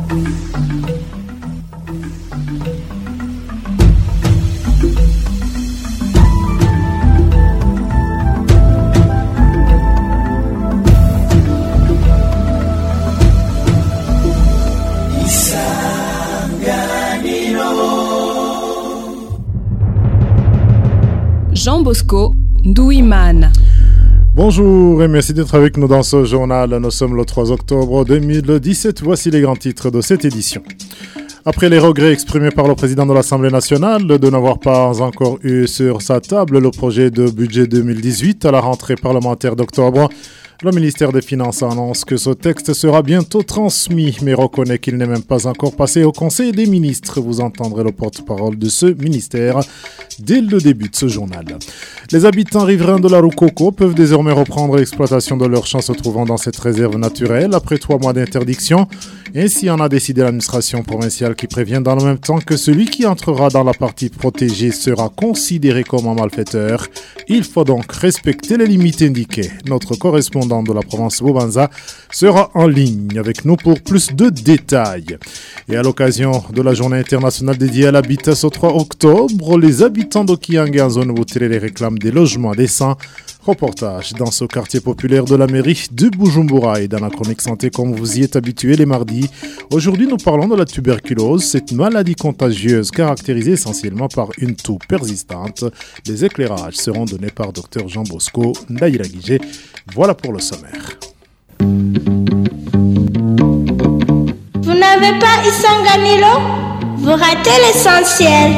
Jean Bosco Ndouimana. Bonjour et merci d'être avec nous dans ce journal. Nous sommes le 3 octobre 2017. Voici les grands titres de cette édition. Après les regrets exprimés par le président de l'Assemblée nationale de n'avoir pas encore eu sur sa table le projet de budget 2018 à la rentrée parlementaire d'octobre, le ministère des Finances annonce que ce texte sera bientôt transmis, mais reconnaît qu'il n'est même pas encore passé au Conseil des ministres. Vous entendrez le porte-parole de ce ministère dès le début de ce journal. Les habitants riverains de la Roukoko peuvent désormais reprendre l'exploitation de leurs champs se trouvant dans cette réserve naturelle après 3 mois d'interdiction. Ainsi en a décidé l'administration provinciale qui prévient dans le même temps que celui qui entrera dans la partie protégée sera considéré comme un malfaiteur. Il faut donc respecter les limites indiquées. Notre correspondant de la province Boubanza sera en ligne avec nous pour plus de détails. Et à l'occasion de la journée internationale dédiée à l'habitat ce 3 octobre, les habitants d'Okianga en zone Boutiré réclament des logements décents. Reportage dans ce quartier populaire de la mairie de Bujumbura et dans la chronique santé comme vous y êtes habitués les mardis. Aujourd'hui, nous parlons de la tuberculose, cette maladie contagieuse caractérisée essentiellement par une toux persistante. Les éclairages seront donnés par Dr Jean Bosco Ndayiragije. Voilà pour le sommaire. Vous n'avez pas Isanganilo? Vous ratez l'essentiel.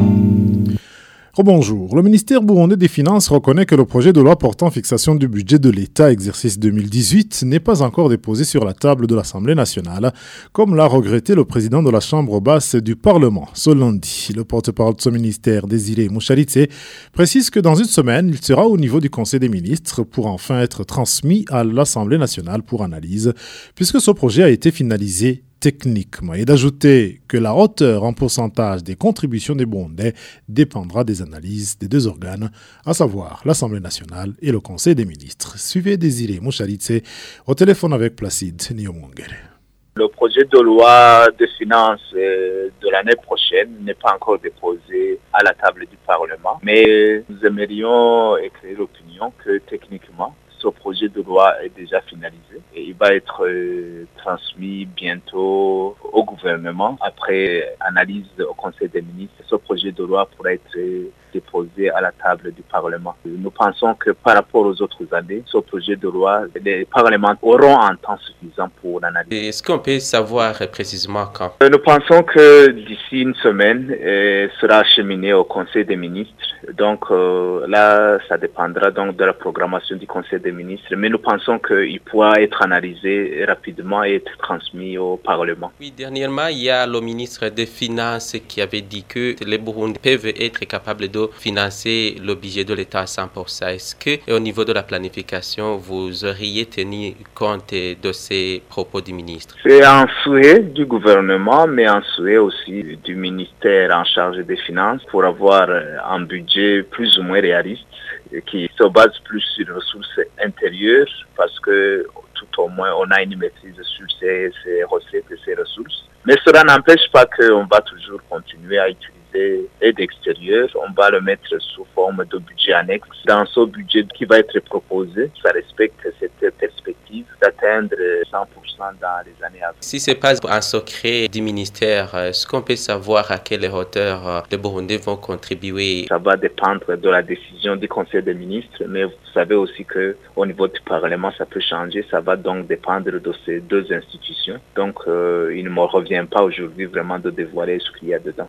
Bonjour. Le ministère burundais des Finances reconnaît que le projet de loi portant fixation du budget de l'État exercice 2018 n'est pas encore déposé sur la table de l'Assemblée nationale, comme l'a regretté le président de la Chambre basse du Parlement ce lundi. Le porte-parole de ce ministère, Désiré Mouchalitse, précise que dans une semaine, il sera au niveau du Conseil des ministres pour enfin être transmis à l'Assemblée nationale pour analyse, puisque ce projet a été finalisé techniquement, et d'ajouter que la hauteur en pourcentage des contributions des Burundais dépendra des analyses des 2 organes, à savoir l'Assemblée nationale et le Conseil des ministres. Suivez Désiré Mouchalitse au téléphone avec Placide Niomongere. Le projet de loi de finances de l'année prochaine n'est pas encore déposé à la table du Parlement, mais nous aimerions éclairer l'opinion que techniquement, ce projet de loi est déjà finalisé et il va être transmis bientôt au gouvernement. Après analyse au Conseil des ministres, ce projet de loi pourra être déposé à la table du Parlement. Nous pensons que par rapport aux autres années, ce projet de loi, les parlementaires auront un temps suffisant pour l'analyser. Est-ce qu'on peut savoir précisément quand? Nous pensons que d'ici une semaine, sera acheminé au Conseil des ministres. Donc là, ça dépendra donc de la programmation du Conseil des ministres. Mais nous pensons qu'il pourra être analysé rapidement et être transmis au Parlement. Oui, dernièrement, il y a le ministre des Finances qui avait dit que les Burundais peuvent être capables de financer le budget de l'État à 100%. Est-ce que, au niveau de la planification, vous auriez tenu compte de ces propos du ministre? C'est un souhait du gouvernement, mais un souhait aussi du ministère en charge des Finances pour avoir un budget plus ou moins réaliste qui se base plus sur les ressources intérieures parce que tout au moins on a une maîtrise sur ces recettes et ces ressources. Mais cela n'empêche pas qu'on va toujours continuer à utiliser l'aide extérieure. On va le mettre sous forme de budget annexe. Dans ce budget qui va être proposé, ça respecte cette perspective d'atteindre 100% dans les années à venir. Si ce n'est pas un secret du ministère, est-ce qu'on peut savoir à quelle hauteur les Burundais vont contribuer? Ça va dépendre de la décision du Conseil des ministres, mais vous savez aussi qu'au niveau du Parlement, ça peut changer. Ça va donc dépendre de ces 2 institutions. Donc, il ne me revient pas aujourd'hui vraiment de dévoiler ce qu'il y a dedans.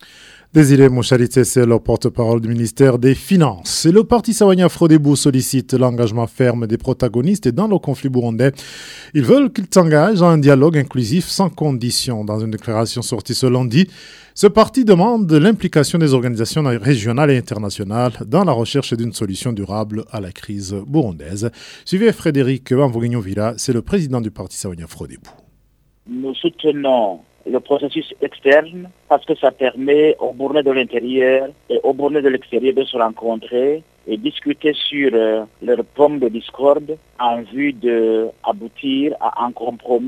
Désiré Mouchalitse, c'est le porte-parole du ministère des Finances. Et le parti Sawanya Frodebou sollicite l'engagement ferme des protagonistes dans le conflit burundais. Ils veulent qu'ils s'engagent à un dialogue inclusif sans condition. Dans une déclaration sortie ce lundi, ce parti demande l'implication des organisations régionales et internationales dans la recherche d'une solution durable à la crise burundaise. Suivez Frédéric Amvoguigno-Vira, c'est le président du parti Sawanya Frodebou. Nous soutenons le processus externe parce que ça permet aux Burundais de l'intérieur et aux Burundais de l'extérieur de se rencontrer et discuter sur leurs pommes de discorde en vue d'aboutir à un compromis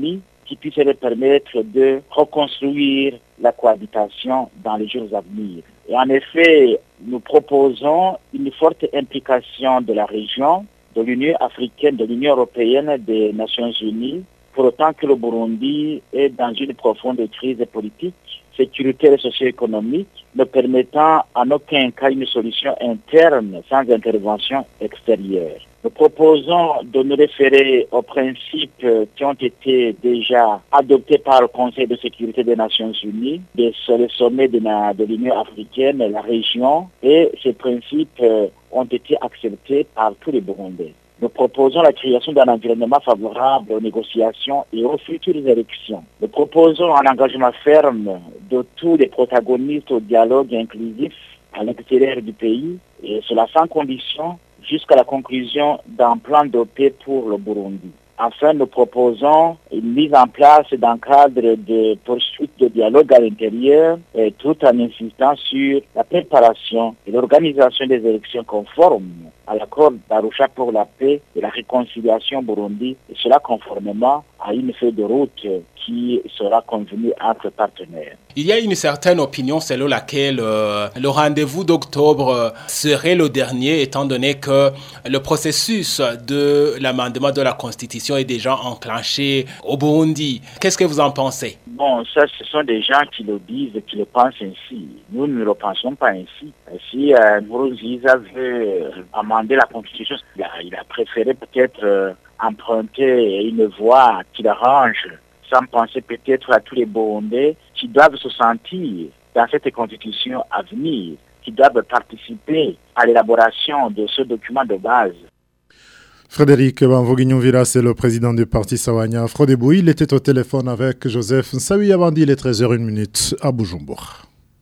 qui puisse leur permettre de reconstruire la cohabitation dans les jours à venir. Et en effet, nous proposons une forte implication de la région, de l'Union africaine, de l'Union européenne, des Nations unies, pour autant que le Burundi est dans une profonde crise politique, sécuritaire et socio-économique, ne permettant en aucun cas une solution interne sans intervention extérieure. Nous proposons de nous référer aux principes qui ont été déjà adoptés par le Conseil de sécurité des Nations Unies, le sommet de l'Union africaine, la région, et ces principes ont été acceptés par tous les Burundais. Nous proposons la création d'un environnement favorable aux négociations et aux futures élections. Nous proposons un engagement ferme de tous les protagonistes au dialogue inclusif à l'extérieur du pays, et cela sans condition, jusqu'à la conclusion d'un plan de paix pour le Burundi. Enfin, nous proposons une mise en place d'un cadre de poursuite de dialogue à l'intérieur, tout en insistant sur la préparation et l'organisation des élections conformes à l'accord d'Arusha pour la paix et la réconciliation au Burundi, et cela conformément à une feuille de route qui sera convenue entre partenaires. Il y a une certaine opinion selon laquelle le rendez-vous d'octobre serait le dernier, étant donné que le processus de l'amendement de la Constitution est déjà enclenché au Burundi. Qu'est-ce que vous en pensez? Bon, ça, ce sont des gens qui le disent, qui le pensent ainsi. Nous ne le pensons pas ainsi. Si Nkurunziza veut amender la Constitution, il a préféré peut-être emprunter une voie qui l'arrange, sans penser peut-être à tous les Burundais qui doivent se sentir dans cette Constitution à venir, qui doivent participer à l'élaboration de ce document de base. Frédéric Banvoguignon-Vira, c'est le président du parti Sawanya Frodebou. Il était au téléphone avec Joseph Nsawi Abandi, il est 13h01 à Bujumbura.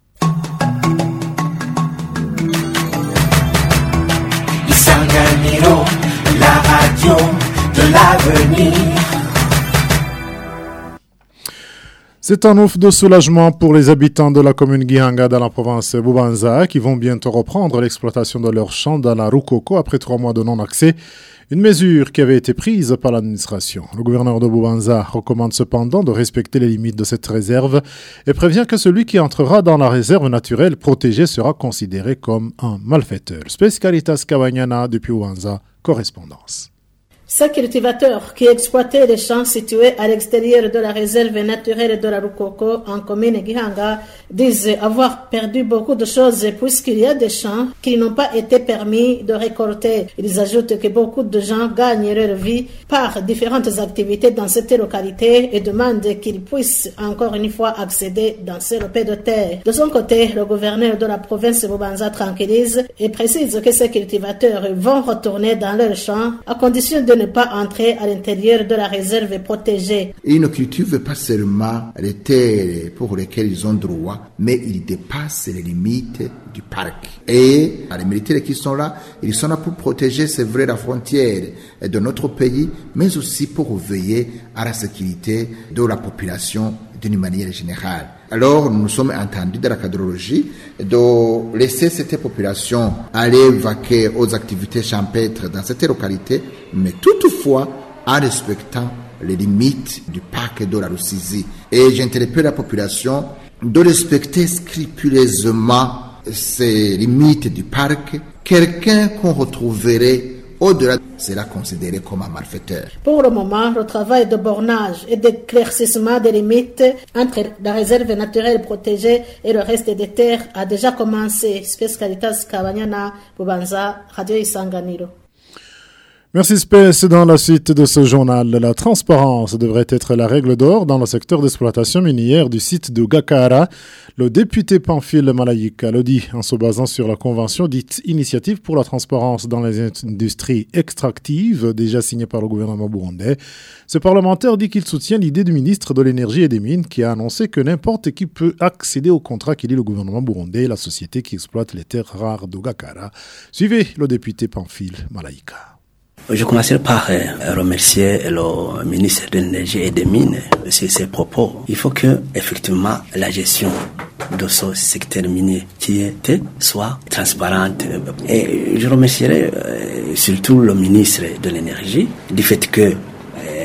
Isanganiro, la radio de l'avenir. C'est un ouf de soulagement pour les habitants de la commune Gihanga dans la province Bubanza qui vont bientôt reprendre l'exploitation de leurs champs dans la Rukoko après 3 mois de non-accès. Une mesure qui avait été prise par l'administration. Le gouverneur de Bubanza recommande cependant de respecter les limites de cette réserve et prévient que celui qui entrera dans la réserve naturelle protégée sera considéré comme un malfaiteur. Spécialitas Kabanyana depuis Bubanza, correspondance. Ces cultivateurs qui exploitaient les champs situés à l'extérieur de la réserve naturelle de la Rukoko en commune Gihanga disent avoir perdu beaucoup de choses puisqu'il y a des champs qui n'ont pas été permis de récolter. Ils ajoutent que beaucoup de gens gagnent leur vie par différentes activités dans cette localité et demandent qu'ils puissent encore une fois accéder dans ces lopés de terre. De son côté, le gouverneur de la province Bubanza tranquillise et précise que ces cultivateurs vont retourner dans leurs champs à condition de ne pas entrer à l'intérieur de la réserve protégée. Ils ne cultivent pas seulement les terres pour lesquelles ils ont droit, mais ils dépassent les limites du parc. Et les militaires qui sont là, ils sont là pour protéger, c'est vrai, la frontière de notre pays, mais aussi pour veiller à la sécurité de la population d'une manière générale. Alors, nous sommes entendus dans la cadrologie de laisser cette population aller vaquer aux activités champêtres dans cette localité, mais toutefois en respectant les limites du parc de la Rusizi. Et j'interpelle la population de respecter scrupuleusement ces limites du parc. Quelqu'un qu'on retrouverait au-delà sera considéré comme un malfaiteur. Pour le moment, le travail de bornage et d'éclaircissement des limites entre la réserve naturelle protégée et le reste des terres a déjà commencé. Spécialitas Kabanyana, Bubanza, Radio Isanganiro. Merci Spes. Dans la suite de ce journal, la transparence devrait être la règle d'or dans le secteur d'exploitation minière du site de Gakara. Le député Pamphile Malayika le dit en se basant sur la convention dite Initiative pour la transparence dans les industries extractives, déjà signée par le gouvernement burundais. Ce parlementaire dit qu'il soutient l'idée du ministre de l'Énergie et des Mines qui a annoncé que n'importe qui peut accéder au contrat qui lie le gouvernement burundais et la société qui exploite les terres rares de Gakara. Suivez le député Pamphile Malayika. Je commencerai par remercier le ministre de l'Énergie et des Mines sur ses propos. Il faut que, effectivement, la gestion de ce secteur minier soit transparente. Et je remercierai surtout le ministre de l'Énergie du fait que,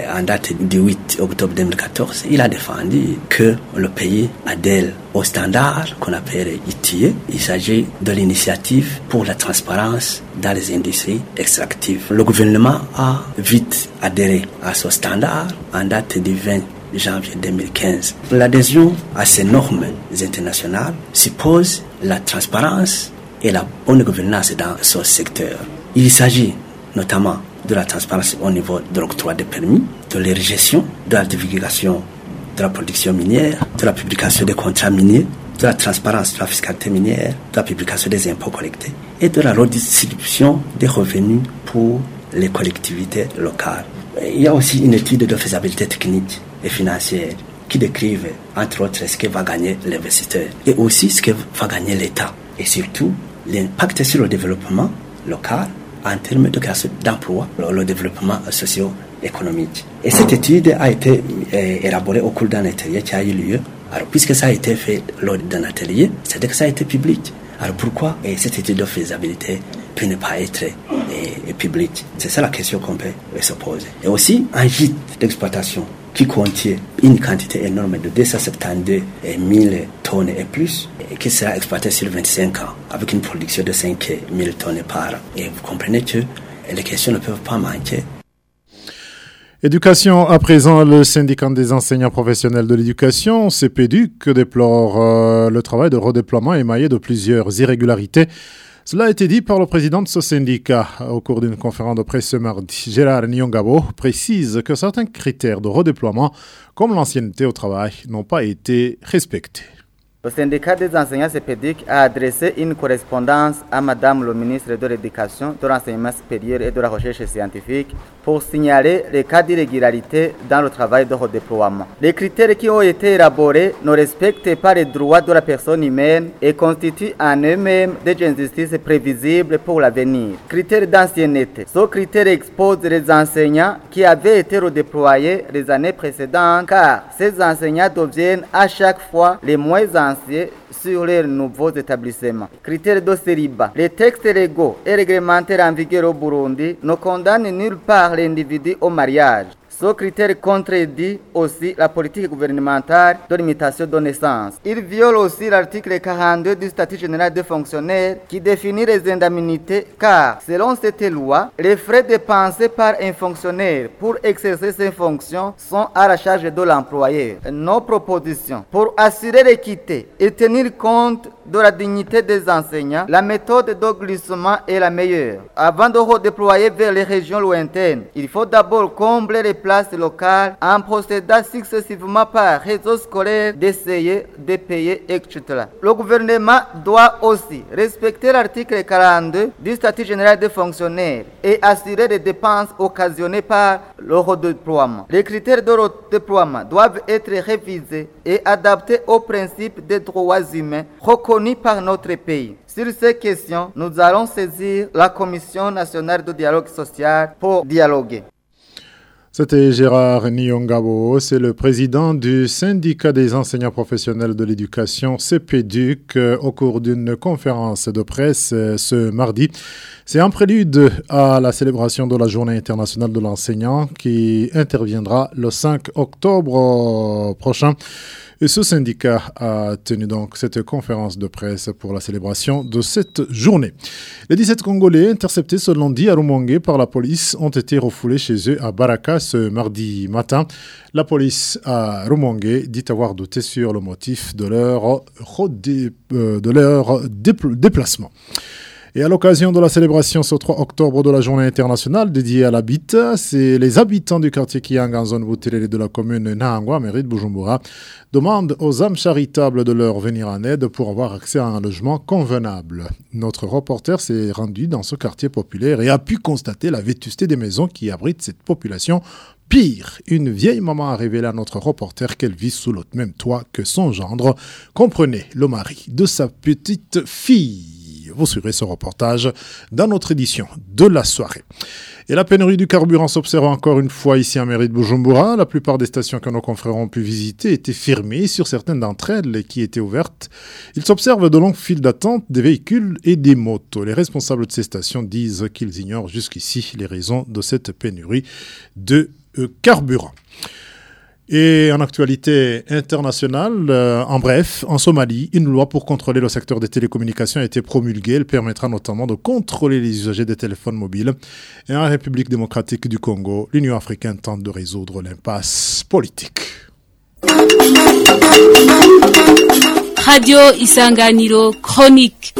en date du 8 octobre 2014, il a défendu que le pays adhère au standard qu'on appelle ITIE. Il s'agit de l'initiative pour la transparence dans les industries extractives. Le gouvernement a vite adhéré à ce standard en date du 20 janvier 2015. L'adhésion à ces normes internationales suppose la transparence et la bonne gouvernance dans ce secteur. Il s'agit notamment de la transparence au niveau de l'octroi des permis, de la gestion, de la divulgation de la production minière, de la publication des contrats miniers, de la transparence de la fiscalité minière, de la publication des impôts collectés et de la redistribution des revenus pour les collectivités locales. Il y a aussi une étude de faisabilité technique et financière qui décrivent, entre autres, ce que va gagner l'investisseur et aussi ce que va gagner l'État et surtout l'impact sur le développement local en termes de création d'emplois, le développement socio-économique. Et cette étude a été élaborée au cours d'un atelier qui a eu lieu. Alors, puisque ça a été fait lors d'un atelier, c'est-à-dire que ça a été public. Alors, pourquoi cette étude de faisabilité peut ne pas être publique? C'est ça la question qu'on peut se poser. Et aussi, un gîte d'exploitation qui contient une quantité énorme de 272 000 tonnes et plus, qui sera exploité sur 25 ans, avec une production de 5 000 tonnes par an. Et vous comprenez que les questions ne peuvent pas manquer. Éducation à présent, le syndicat des enseignants professionnels de l'éducation, CPEDUC, déplore le travail de redéploiement émaillé de plusieurs irrégularités. Cela a été dit par le président de ce syndicat au cours d'une conférence de presse ce mardi. Gérard Nyongabo précise que certains critères de redéploiement, comme l'ancienneté au travail, n'ont pas été respectés. Le syndicat des enseignants CPEDUC a adressé une correspondance à Madame le ministre de l'Éducation, de l'Enseignement supérieur et de la Recherche scientifique pour signaler les cas d'irrégularité dans le travail de redéploiement. Les critères qui ont été élaborés ne respectent pas les droits de la personne humaine et constituent en eux-mêmes des injustices prévisibles pour l'avenir. Critères d'ancienneté. Ce critère expose les enseignants qui avaient été redéployés les années précédentes car ces enseignants deviennent à chaque fois les moins anciens sur les nouveaux établissements. Critères de célibat. Les textes légaux et réglementaires en vigueur au Burundi ne condamnent nulle part l'individu au mariage. Ce critère contredit aussi la politique gouvernementale de limitation de naissance. Il viole aussi l'article 42 du statut général des fonctionnaires qui définit les indemnités car, selon cette loi, les frais dépensés par un fonctionnaire pour exercer ses fonctions sont à la charge de l'employeur. Nos propositions pour assurer l'équité et tenir compte de la dignité des enseignants, la méthode de glissement est la meilleure. Avant de redéployer vers les régions lointaines, il faut d'abord combler les places locales en procédant successivement par réseau scolaire d'essayer de payer, etc. Le gouvernement doit aussi respecter l'article 42 du statut général des fonctionnaires et assurer les dépenses occasionnées par le redéploiement. Les critères de redéploiement doivent être révisés et adaptés aux principes des droits humains reconnus par notre pays. Sur ces questions, nous allons saisir la Commission nationale de dialogue social pour dialoguer. C'était Gérard Nyongabo, c'est le président du syndicat des enseignants professionnels de l'éducation CPEDUC au cours d'une conférence de presse ce mardi. C'est un prélude à la célébration de la Journée internationale de l'enseignant qui interviendra le 5 octobre prochain. Et ce syndicat a tenu donc cette conférence de presse pour la célébration de cette journée. Les 17 Congolais interceptés ce lundi à Rumongue par la police ont été refoulés chez eux à Baraka ce mardi matin. La police à Rumongue dit avoir douté sur le motif de leur déplacement. Et à l'occasion de la célébration ce 3 octobre de la journée internationale dédiée à l'habitat, c'est les habitants du quartier Kiang en zone Boutelele de la commune Nahangwa, mairie de Bujumbura, demandent aux âmes charitables de leur venir en aide pour avoir accès à un logement convenable. Notre reporter s'est rendu dans ce quartier populaire et a pu constater la vétusté des maisons qui abritent cette population. Pire, une vieille maman a révélé à notre reporter qu'elle vit sous le même toit que son gendre, comprenez, le mari de sa petite fille. Vous suivrez ce reportage dans notre édition de la soirée. Et la pénurie du carburant s'observe encore une fois ici en mairie de Bujumbura. La plupart des stations que nos confrères ont pu visiter étaient fermées. Sur certaines d'entre elles qui étaient ouvertes, il s'observe de longues files d'attente des véhicules et des motos. Les responsables de ces stations disent qu'ils ignorent jusqu'ici les raisons de cette pénurie de carburant. Et en actualité internationale, en bref, en Somalie, une loi pour contrôler le secteur des télécommunications a été promulguée. Elle permettra notamment de contrôler les usagers des téléphones mobiles. Et en République démocratique du Congo, l'Union africaine tente de résoudre l'impasse politique. Radio Isanganiro Chronique.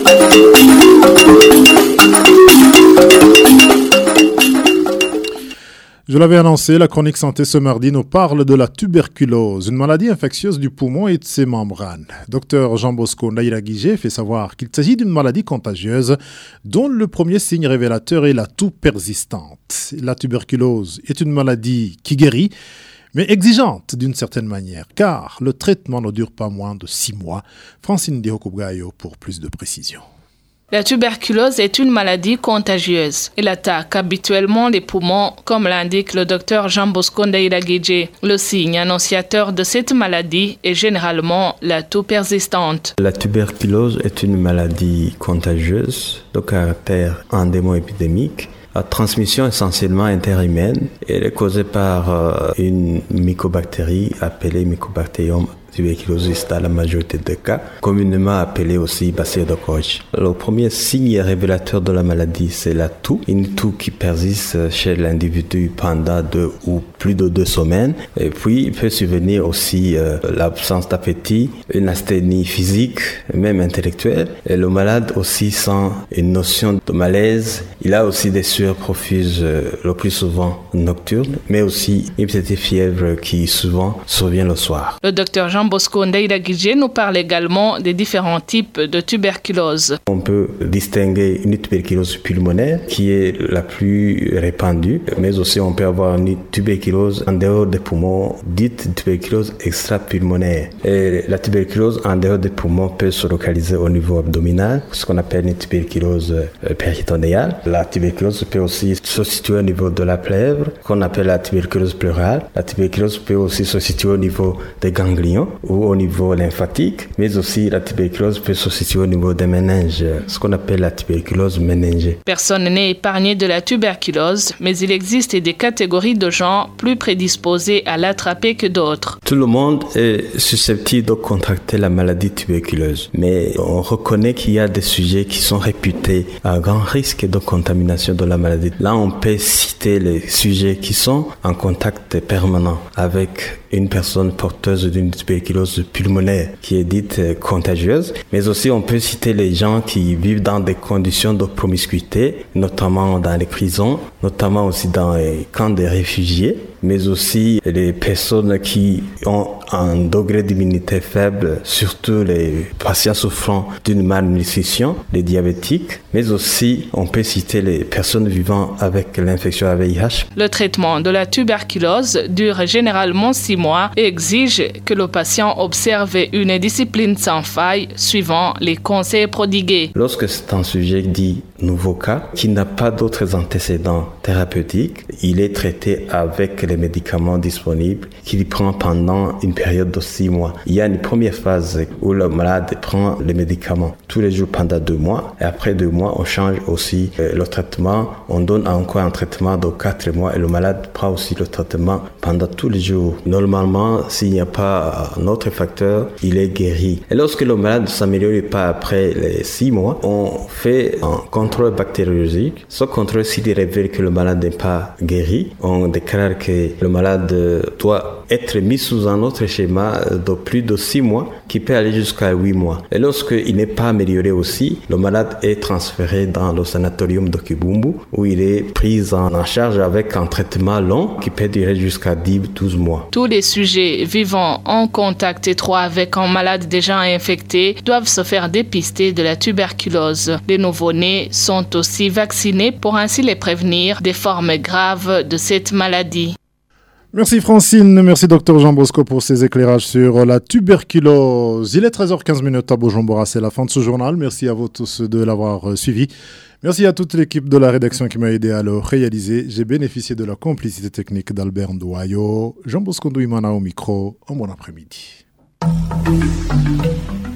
Je l'avais annoncé, la chronique santé ce mardi nous parle de la tuberculose, une maladie infectieuse du poumon et de ses membranes. Dr Jean Bosco Ndaïra-Guigé fait savoir qu'il s'agit d'une maladie contagieuse dont le premier signe révélateur est la toux persistante. La tuberculose est une maladie qui guérit, mais exigeante d'une certaine manière, car le traitement ne dure pas moins de 6 mois. Francine Dihokubgayo pour plus de précision. La tuberculose est une maladie contagieuse. Elle attaque habituellement les poumons, comme l'indique le docteur Jean Bosco Ndaïra-Guigé. Le signe annonciateur de cette maladie est généralement la toux persistante. La tuberculose est une maladie contagieuse de caractère endémo-épidémique, à transmission essentiellement interhumaine. Elle est causée par une mycobactérie appelée Mycobacterium tuberculosis dans la majorité des cas, communément appelée aussi bacille de Koch. Le premier signe révélateur de la maladie, c'est la toux. Une toux qui persiste chez l'individu pendant 2 ou plus de 2 semaines. Et puis, il peut survenir aussi l'absence d'appétit, une asthénie physique, même intellectuelle. Et le malade aussi sent une notion de malaise. Il a aussi des sueurs profuses, le plus souvent nocturnes, mais aussi une petite fièvre qui souvent survient le soir. Le docteur Jean Bosco Ndaïra-Guigé nous parle également des différents types de tuberculose. On peut distinguer une tuberculose pulmonaire qui est la plus répandue, mais aussi on peut avoir une tuberculose en dehors des poumons, dite tuberculose extra-pulmonaire. Et la tuberculose en dehors des poumons peut se localiser au niveau abdominal, ce qu'on appelle une tuberculose péritonéale. La tuberculose peut aussi se situer au niveau de la plèvre, qu'on appelle la tuberculose pleurale. La tuberculose peut aussi se situer au niveau des ganglions ou au niveau lymphatique, mais aussi la tuberculose peut se situer au niveau des méninges, ce qu'on appelle la tuberculose méningée. Personne n'est épargné de la tuberculose, mais il existe des catégories de gens plus prédisposés à l'attraper que d'autres. Tout le monde est susceptible de contracter la maladie tuberculeuse, mais on reconnaît qu'il y a des sujets qui sont réputés à grand risque de contamination de la maladie. Là, on peut citer les sujets qui sont en contact permanent avec une personne porteuse d'une tuberculose pulmonaire qui est dite contagieuse, mais aussi on peut citer les gens qui vivent dans des conditions de promiscuité, notamment dans les prisons, notamment aussi dans les camps des réfugiés, mais aussi les personnes qui ont un degré d'immunité faible, surtout les patients souffrant d'une malnutrition, les diabétiques, mais aussi on peut citer les personnes vivant avec l'infection à VIH. Le traitement de la tuberculose dure généralement 6 mois et exige que le patient observe une discipline sans faille suivant les conseils prodigués. Lorsque c'est un sujet dit nouveau cas, qui n'a pas d'autres antécédents thérapeutiques, il est traité avec les médicaments disponibles qu'il prend pendant une période de 6 mois. Il y a une première phase où le malade prend les médicaments tous les jours pendant 2 mois et après 2 mois, on change aussi le traitement. On donne encore un traitement de 4 mois et le malade prend aussi le traitement pendant tous les jours. Normalement, s'il n'y a pas un autre facteur, il est guéri. Et lorsque le malade ne s'améliore pas après les 6 mois, on fait un contrôle bactériologique. Ce contrôle, s'il révèle que le malade n'est pas guéri, on déclare que le malade doit être mis sous un autre schéma de plus de 6 mois qui peut aller jusqu'à 8 mois. Et lorsqu'il n'est pas amélioré aussi, le malade est transféré dans le sanatorium de Kibumbu où il est pris en charge avec un traitement long qui peut durer jusqu'à 10-12 mois. Tous les sujets vivant en contact étroit avec un malade déjà infecté doivent se faire dépister de la tuberculose. Les nouveau-nés sont aussi vaccinés pour ainsi les prévenir des formes graves de cette maladie. Merci Francine, merci Dr Jean Bosco pour ces éclairages sur la tuberculose. Il est 13h15 à Bujumbura, c'est la fin de ce journal. Merci à vous tous de l'avoir suivi. Merci à toute l'équipe de la rédaction qui m'a aidé à le réaliser. J'ai bénéficié de la complicité technique d'Albert Ndouayo. Jean Bosco Ndouimana au micro. Un bon après-midi.